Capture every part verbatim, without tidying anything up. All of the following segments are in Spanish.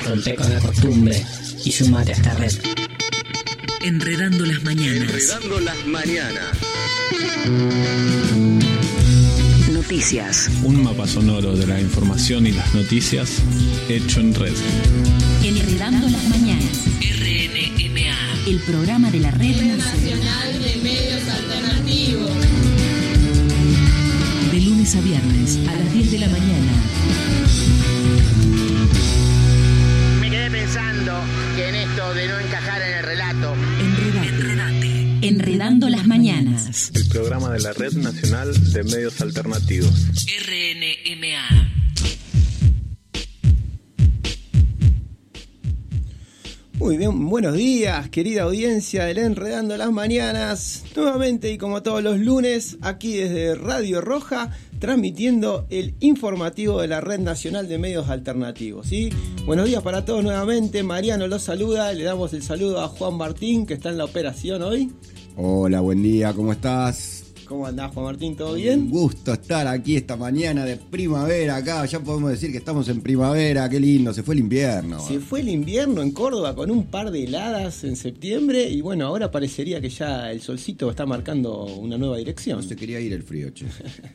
Rompe con la costumbre y sumate a esta red. Enredando las mañanas. Enredando las mañanas. Noticias. Un mapa sonoro de la información y las noticias hecho en red. Enredando las mañanas. R N M A. El programa de la Red Nacional de Medios Alternativos. De lunes a viernes a las diez de la mañana. Me quedé pensando que en esto de no encajar en el relato. Enredate. Enredate. Enredando las mañanas. El programa de la Red Nacional de Medios Alternativos. R N M A. Muy bien, buenos días, querida audiencia del Enredando las Mañanas. Nuevamente y como todos los lunes, aquí desde Radio Roja, transmitiendo el informativo de la Red Nacional de Medios Alternativos, ¿sí? Buenos días para todos nuevamente, Mariano los saluda, le damos el saludo a Juan Martín, que está en la operación hoy. Hola, buen día, ¿cómo estás? ¿Cómo andás, Juan Martín? ¿Todo bien? Un gusto estar aquí esta mañana de primavera acá, ya podemos decir que estamos en primavera, qué lindo, se fue el invierno. Se fue el invierno en Córdoba con un par de heladas en septiembre y bueno, ahora parecería que ya el solcito está marcando una nueva dirección. No se quería ir el frío, che.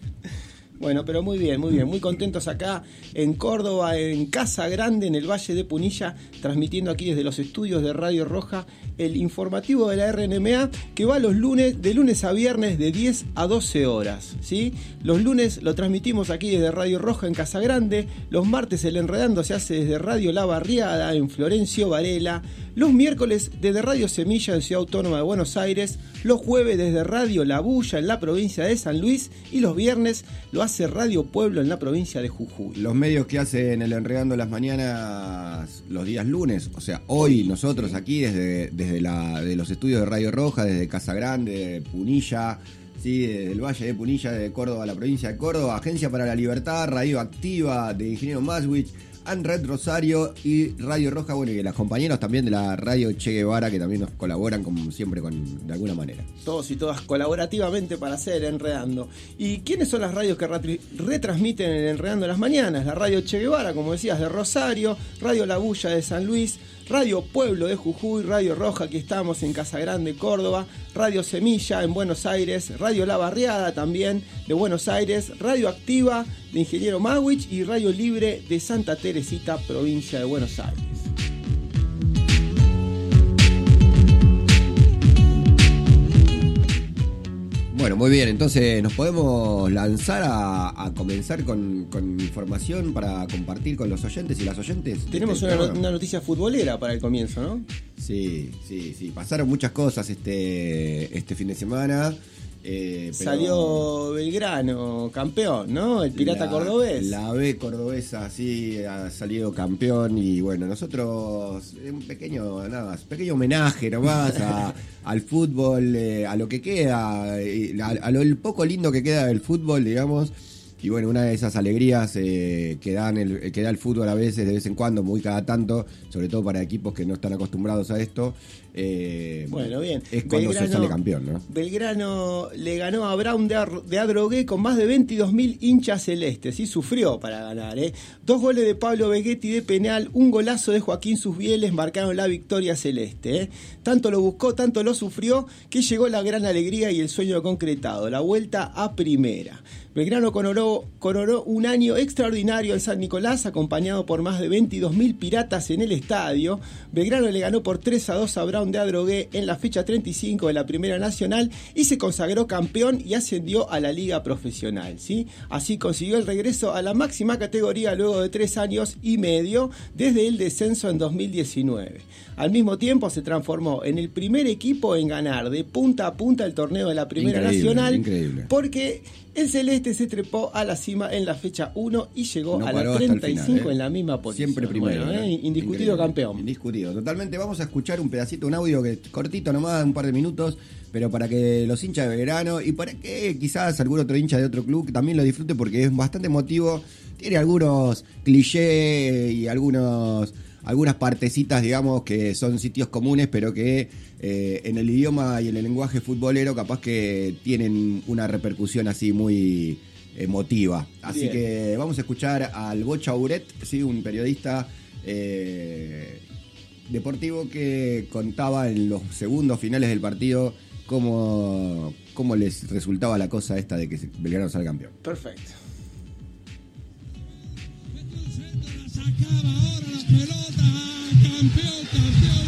Bueno, pero muy bien, muy bien, muy contentos acá en Córdoba, en Casa Grande, en el Valle de Punilla, transmitiendo aquí desde los estudios de Radio Roja el informativo de la R N M A que va los lunes, de lunes a viernes de diez a doce horas, ¿sí? Los lunes lo transmitimos aquí desde Radio Roja en Casa Grande, los martes el Enredando se hace desde Radio La Barriada en Florencio Varela, los miércoles desde Radio Semilla en Ciudad Autónoma de Buenos Aires, los jueves desde Radio La Bulla en la provincia de San Luis y los viernes lo hace Radio Pueblo en la provincia de Jujuy. Los medios que hacen el Enredando las Mañanas los días lunes, o sea, hoy nosotros aquí desde, desde la, de los estudios de Radio Roja, desde Casa Grande, de Punilla, sí, desde el Valle de Punilla, de Córdoba, la provincia de Córdoba, Agencia para la Libertad, Radio Activa, de Ingeniero Maswich, Anred Rosario y Radio Roja, bueno, y los compañeros también de la Radio Che Guevara que también nos colaboran como siempre con, de alguna manera. Todos y todas colaborativamente para hacer Enredando. ¿Y quiénes son las radios que retri- retransmiten el Enredando las mañanas? La Radio Che Guevara, como decías, de Rosario, Radio La Bulla de San Luis, Radio Pueblo de Jujuy, Radio Roja, aquí estamos en Casa Grande, Córdoba, Radio Semilla en Buenos Aires, Radio La Barriada también de Buenos Aires, Radio Activa de Ingeniero Maswich y Radio Libre de Santa Teresita, provincia de Buenos Aires. Bueno, muy bien, entonces nos podemos lanzar a, a comenzar con, con información para compartir con los oyentes y las oyentes. Tenemos una, una noticia futbolera para el comienzo, ¿no? Sí, sí, sí, pasaron muchas cosas este, este fin de semana. Eh, pero Salió Belgrano campeón, ¿no? El Pirata la, cordobés. La B cordobesa, sí, ha salido campeón y bueno, nosotros un pequeño, nada, pequeño homenaje nomás a, al fútbol, eh, a lo que queda, a, a lo el poco lindo que queda del fútbol, digamos. Y bueno, una de esas alegrías eh, que, dan el, que da el fútbol a veces, de vez en cuando, muy cada tanto, sobre todo para equipos que no están acostumbrados a esto, eh, bueno, bien. Es cuando Belgrano, se sale campeón, ¿no? Belgrano le ganó a Brown de, Ar- de Adrogué con más de veintidós mil hinchas celestes, y sufrió para ganar, ¿eh? Dos goles de Pablo Vegetti de penal, un golazo de Joaquín Susbieles marcaron la victoria celeste, ¿eh? Tanto lo buscó, tanto lo sufrió, que llegó la gran alegría y el sueño concretado, la vuelta a primera. Belgrano coronó, coronó un año extraordinario en San Nicolás, acompañado por más de veintidós mil piratas en el estadio. Belgrano le ganó por tres a dos a Brown de Adrogué en la fecha treinta y cinco de la Primera Nacional y se consagró campeón y ascendió a la Liga Profesional, ¿sí? Así consiguió el regreso a la máxima categoría luego de tres años y medio desde el descenso en dos mil diecinueve. Al mismo tiempo se transformó en el primer equipo en ganar de punta a punta el torneo de la Primera Increíble, Nacional, increíble. Porque el celeste se trepó a la cima en la fecha uno y llegó No a paró la hasta el treinta y cinco final, ¿eh? en la misma posición. Siempre primero. Bueno, ¿eh? ¿eh? Indiscutido Increíble. campeón. Indiscutido, totalmente. Vamos a escuchar un pedacito, un audio que cortito nomás, un par de minutos, pero para que los hinchas de Belgrano y para que quizás algún otro hincha de otro club también lo disfrute porque es bastante emotivo. Tiene algunos clichés y algunos... algunas partecitas, digamos, que son sitios comunes, pero que eh, en el idioma y en el lenguaje futbolero capaz que tienen una repercusión así muy, emotiva. Así Bien. que vamos a escuchar al Bocha Uret, ¿sí? Un periodista eh, deportivo que contaba en los segundos finales del partido cómo, cómo les resultaba la cosa esta de que Belgrano salga campeón. Perfecto. Sacaba ahora la pelota, campeón, campeón,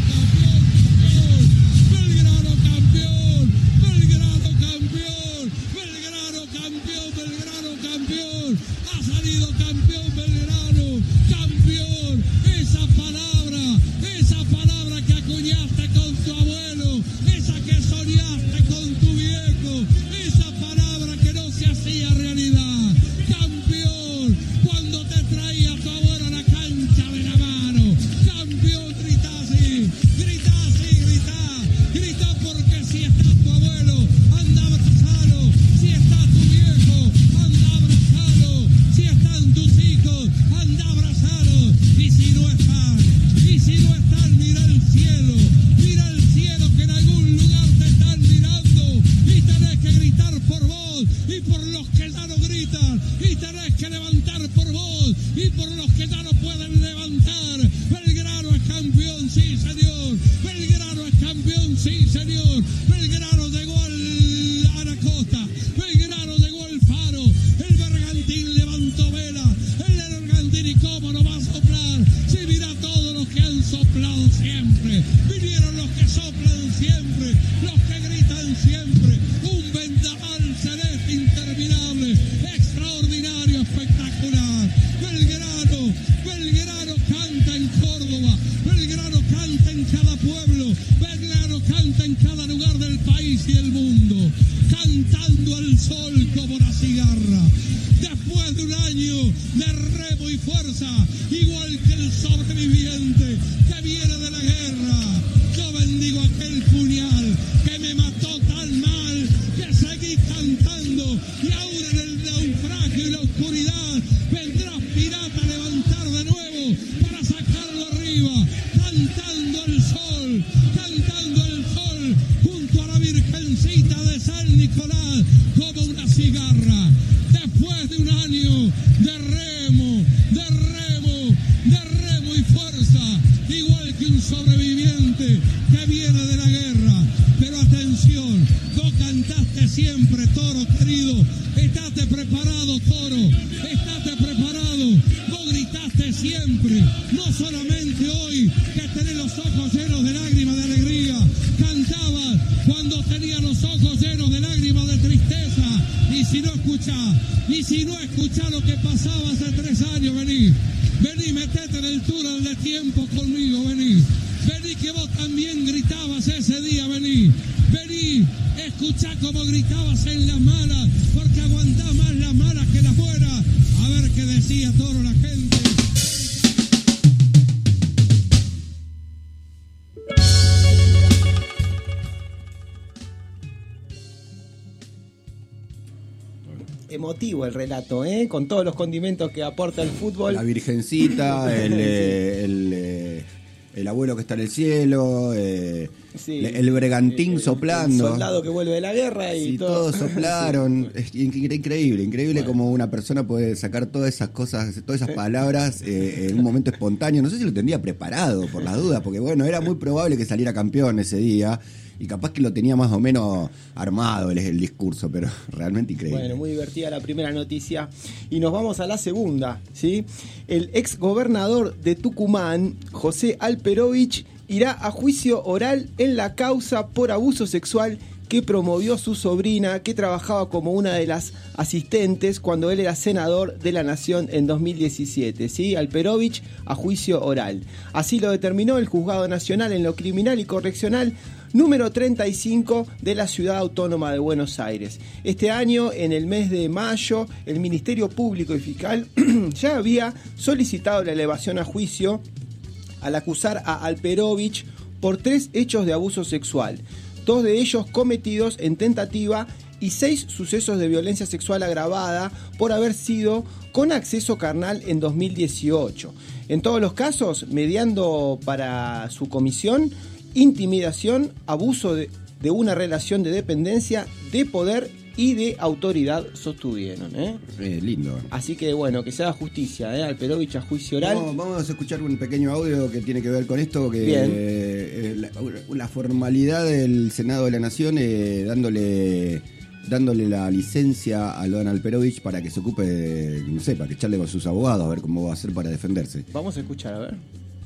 campeón, campeón, Belgrano campeón, Belgrano campeón, Belgrano campeón, Belgrano campeón, ha salido campeón Belgrano, campeón, esa palabra, esa palabra que acuñaste con tu abuelo, esa que soñaste con tu viejo, esa palabra que no se hacía realidad, campeón, cuando te traía tu abuelo a la cancha de la mano, campeón, grita así, grita así, grita, grita porque si está tu abuelo, anda abrazalo, si está tu viejo, anda abrazalo, si están tus hijos, anda abrazalo, y si no están, y si no están, mira el cielo, mira el cielo que en algún lugar te están mirando, y tenés que gritar por vos, y por los que ya no gritan, y tenés que levantar por vos, y por los que ya no pueden levantar. Belgrano es campeón, sí señor, Belgrano es campeón, sí señor, Belgrano llegó al, a la costa, Belgrano llegó al faro, el Bergantín levantó vela, el Bergantín y cómo no va a soplar, si mira todos los que han soplado siempre, vinieron los que soplan siempre, los que gritan siempre, un vendaval celeste interminable, extraordinario, espectacular, Belgrano, Belgrano canta en Córdoba, Belgrano canta en cada pueblo, Belgrano canta en cada lugar del país y del mundo, cantando al sol como la cigarra. Después de un año de remo y fuerza, igual que el sobreviviente que viene de la guerra, yo bendigo aquel puñal que me mató tan mal que seguí cantando y ahora en el naufragio y la oscuridad vendrás pirata a levantar de nuevo para sacarlo arriba, cantando al sol, cantando al sol junto a la Virgencita de San Nicolás como una cigarra. Después de un año de remo, de remo, de remo y fuerza, igual que un sobreviviente que viene de la guerra. Pero atención, vos cantaste siempre, Toro querido, estate preparado, Toro, estate preparado, vos gritaste siempre, no solamente hoy que tenés los ojos llenos de lágrimas de alegría, cantabas cuando tenías los ojos llenos de lágrimas de tristeza, y si no escuchás, y si no escuchás lo que pasaba hace tres años, vení, vení, metete en el túnel de tiempo conmigo, vení, vení que vos también gritabas ese día, vení, vení, escuchá como gritabas en las malas, porque aguantás más las malas que las buenas, a ver qué decía Toro la gente. Emotivo el relato, ¿eh? Con todos los condimentos que aporta el fútbol. La Virgencita, el, eh, el, eh, el abuelo que está en el cielo, eh, Sí, el Bergantín el, soplando. El soldado que vuelve de la guerra y Sí, todo. todos soplaron. Es increíble, increíble Bueno. como una persona puede sacar todas esas cosas, todas esas palabras eh, en un momento espontáneo. No sé si lo tendría preparado por las dudas, porque bueno, era muy probable que saliera campeón ese día y capaz que lo tenía más o menos armado el, el discurso, pero realmente increíble. Bueno, muy divertida la primera noticia. Y nos vamos a la segunda, ¿sí? El ex gobernador de Tucumán, José Alperovich, irá a juicio oral en la causa por abuso sexual que promovió su sobrina, que trabajaba como una de las asistentes cuando él era senador de la Nación en dos mil diecisiete. ¿Sí? Alperovich a juicio oral. Así lo determinó el Juzgado Nacional en lo Criminal y Correccional número treinta y cinco de la Ciudad Autónoma de Buenos Aires. Este año, en el mes de mayo, el Ministerio Público y Fiscal ya había solicitado la elevación a juicio al acusar a Alperovich por tres hechos de abuso sexual, dos de ellos cometidos en tentativa y seis sucesos de violencia sexual agravada por haber sido con acceso carnal en dos mil dieciocho. En todos los casos, mediando para su comisión intimidación, abuso de, de una relación de dependencia, de poder y de autoridad sostuvieron. ¿eh? Eh, lindo. Así que bueno, que se haga justicia, ¿eh? Alperovich a juicio oral. Vamos, vamos a escuchar un pequeño audio que tiene que ver con esto, que Bien. eh, la, la formalidad del Senado de la Nación eh, dándole dándole la licencia a Lodan Alperovich para que se ocupe, de, no sé, para que charle con sus abogados a ver cómo va a hacer para defenderse. Vamos a escuchar, a ver.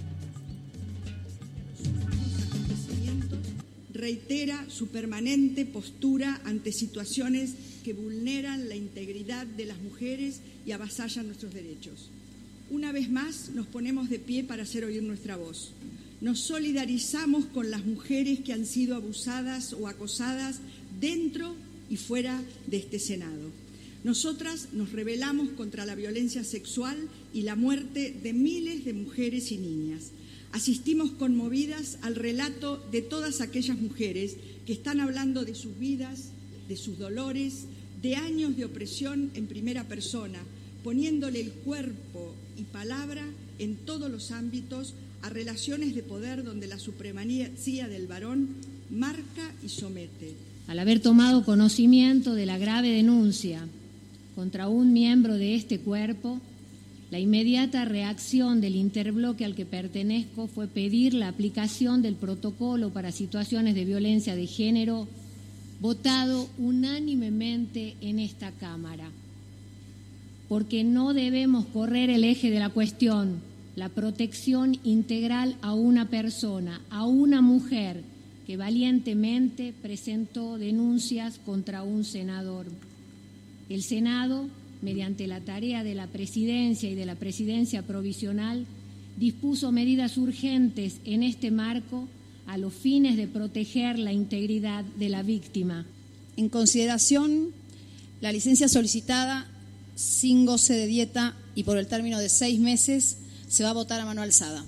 Reitera su permanente postura ante situaciones que vulneran la integridad de las mujeres y avasallan nuestros derechos. Una vez más nos ponemos de pie para hacer oír nuestra voz. Nos solidarizamos con las mujeres que han sido abusadas o acosadas dentro y fuera de este Senado. Nosotras nos rebelamos contra la violencia sexual y la muerte de miles de mujeres y niñas. Asistimos conmovidas al relato de todas aquellas mujeres que están hablando de sus vidas, de sus dolores, de años de opresión en primera persona, poniéndole el cuerpo y palabra en todos los ámbitos a relaciones de poder donde la supremacía del varón marca y somete. Al haber tomado conocimiento de la grave denuncia contra un miembro de este cuerpo, la inmediata reacción del interbloque al que pertenezco fue pedir la aplicación del protocolo para situaciones de violencia de género, votado unánimemente en esta Cámara. Porque no debemos correr el eje de la cuestión, la protección integral a una persona, a una mujer que valientemente presentó denuncias contra un senador. El Senado, mediante la tarea de la Presidencia y de la Presidencia Provisional, dispuso medidas urgentes en este marco a los fines de proteger la integridad de la víctima. En consideración, la licencia solicitada sin goce de dieta y por el término de seis meses se va a votar a mano alzada.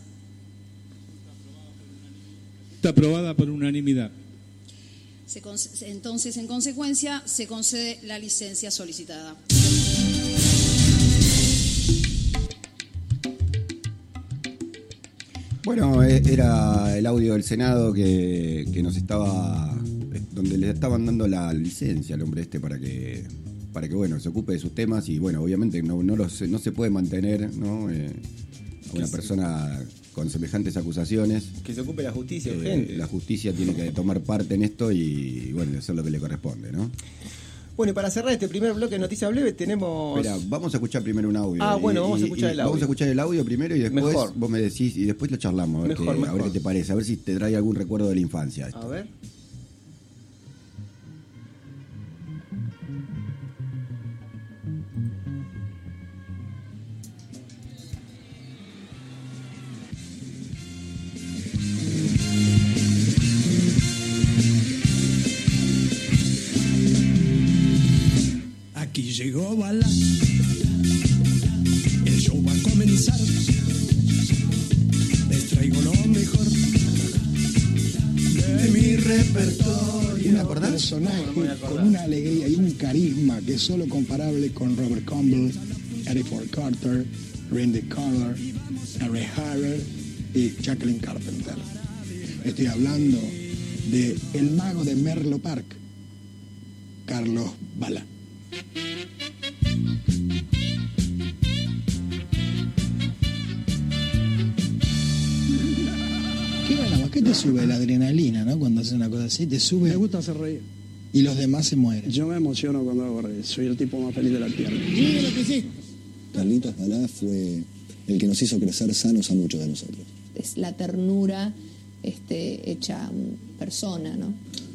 Está aprobada por unanimidad. Se con- entonces, en consecuencia, se concede la licencia solicitada. Bueno, eh, era el audio del Senado que, que nos estaba, eh, donde le estaban dando la licencia al hombre este para que, para que bueno, se ocupe de sus temas y bueno, obviamente no, no, los, no se puede mantener, ¿no? Eh, a una persona con semejantes acusaciones. Que se ocupe la justicia Eh, urgente. la justicia tiene que tomar parte en esto y bueno, hacer lo que le corresponde, ¿no? Bueno, y para cerrar este primer bloque de Noticias Breves tenemos... Espera, vamos a escuchar primero un audio. Ah, bueno, Y- vamos a y- escuchar y el audio. Vamos a escuchar el audio primero y después Mejor. vos me decís y después lo charlamos, a ver, Mejor, qué, a ver mejor. qué te parece, a ver si te trae algún recuerdo de la infancia. esto. A ver. Aquí llegó Bala, el show va a comenzar. Les traigo lo mejor de mi repertorio. ¿Me acordás? Personaje con una alegría y un carisma que es solo comparable con Robert Campbell, Eddie Ford Carter, Randy Carter, Ray Harrell y Jacqueline Carpenter. Estoy hablando de el mago de Menlo Park, Carlos Bala. ¿Qué ganaba? ¿Qué te sube la adrenalina, no? Cuando haces una cosa así, te sube. Me gusta hacer reír. Y los demás se mueren. Yo me emociono cuando hago reír. Soy el tipo más feliz de la tierra. Mira lo que sí. Carlitos Balá fue el que nos hizo crecer sanos a muchos de nosotros. Es la ternura este, hecha persona, ¿no?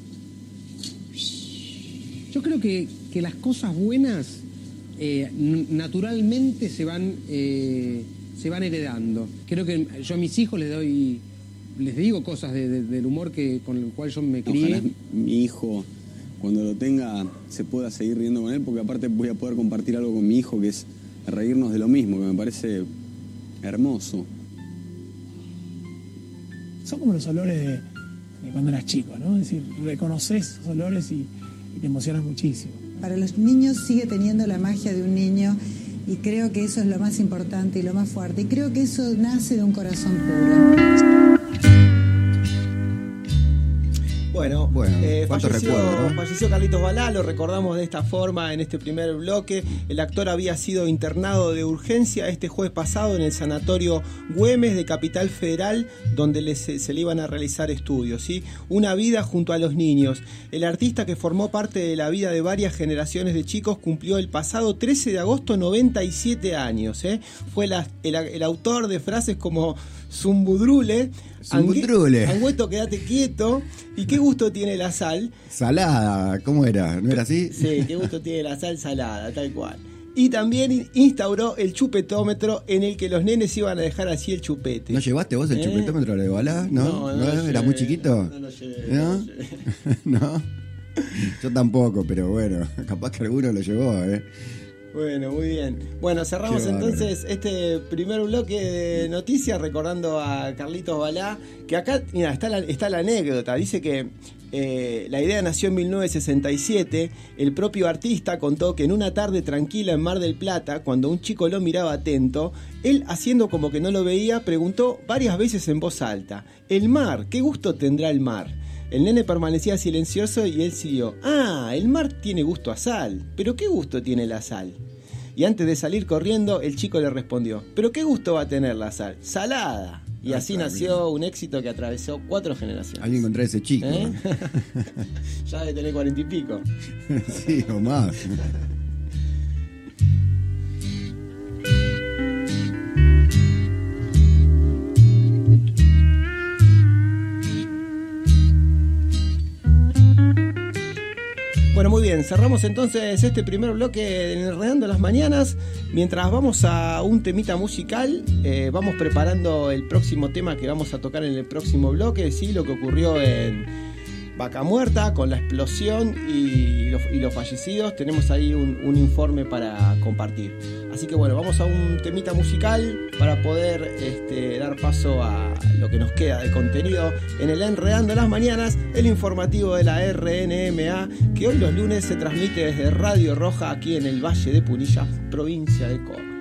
Yo creo que, que las cosas buenas eh, n- naturalmente se van, eh, se van heredando. Creo que yo a mis hijos les doy, les digo cosas de- de- del humor que, con el cual yo me crié. Ojalá mi hijo, cuando lo tenga, se pueda seguir riendo con él, porque aparte voy a poder compartir algo con mi hijo que es reírnos de lo mismo, que me parece hermoso. Son como los olores de, de cuando eras chico, ¿no? Es decir, reconoces esos olores y, y te emocionas muchísimo. Para los niños sigue teniendo la magia de un niño y creo que eso es lo más importante y lo más fuerte. Y creo que eso nace de un corazón puro. Bueno, Bueno, eh, cuántos falleció, recuerdos, ¿no? falleció Carlitos Balá, lo recordamos de esta forma en este primer bloque. El actor había sido internado de urgencia este jueves pasado en el sanatorio Güemes de Capital Federal, donde le, se, se le iban a realizar estudios, ¿sí? Una vida junto a los niños. El artista, que formó parte de la vida de varias generaciones de chicos, cumplió el pasado trece de agosto noventa y siete años. ¿eh? Fue la, el, el autor de frases como Zumbudrule, Zumbudrule, Angüeto, quédate quieto, y qué gusto tiene la sal. Salada, ¿cómo era? ¿No era así? Sí, qué gusto tiene la sal salada, tal cual. Y también instauró el chupetómetro, en el que los nenes iban a dejar así el chupete. ¿No llevaste vos el ¿Eh? chupetómetro de Balá? ¿No? No, no, ¿No? lo ¿Eras llevé, muy chiquito? No lo llevé. ¿No? No lo llevé. ¿No? Yo tampoco, pero bueno, capaz que alguno lo llevó, ¿eh? Bueno, muy bien. Bueno, cerramos Qué entonces este primer bloque de noticias recordando a Carlitos Balá, que acá, mira, está la, está la anécdota. Dice que eh, la idea nació en mil novecientos sesenta y siete. El propio artista contó que en una tarde tranquila en Mar del Plata, cuando un chico lo miraba atento, él, haciendo como que no lo veía, preguntó varias veces en voz alta: ¿el mar? ¿Qué gusto tendrá el mar? El nene permanecía silencioso y él siguió: ah, el mar tiene gusto a sal. ¿Pero qué gusto tiene la sal? Y antes de salir corriendo, el chico le respondió: ¿pero qué gusto va a tener la sal? Salada. Y Ah, así está nació un éxito que atravesó cuatro generaciones. Alguien encontró a ese chico. ¿Eh? ¿Eh? Ya debe tener cuarenta y pico. Sí, o más. Bueno, muy bien, cerramos entonces este primer bloque de Enredando las Mañanas. Mientras vamos a un temita musical, eh, vamos preparando el próximo tema que vamos a tocar en el próximo bloque, ¿sí? Lo que ocurrió en Vaca Muerta con la explosión y los, y los fallecidos. Tenemos ahí un, un informe para compartir. Así que bueno, vamos a un temita musical para poder este, dar paso a lo que nos queda de contenido en el Enredando las Mañanas, el informativo de la R N M A, que hoy los lunes se transmite desde Radio Roja aquí en el Valle de Punilla, provincia de Córdoba.